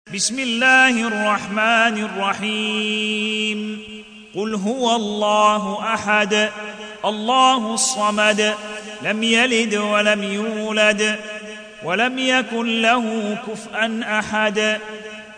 بسم الله الرحمن الرحيم قل هو الله أحد الله الصمد لم يلد ولم يولد ولم يكن له كفؤا أحد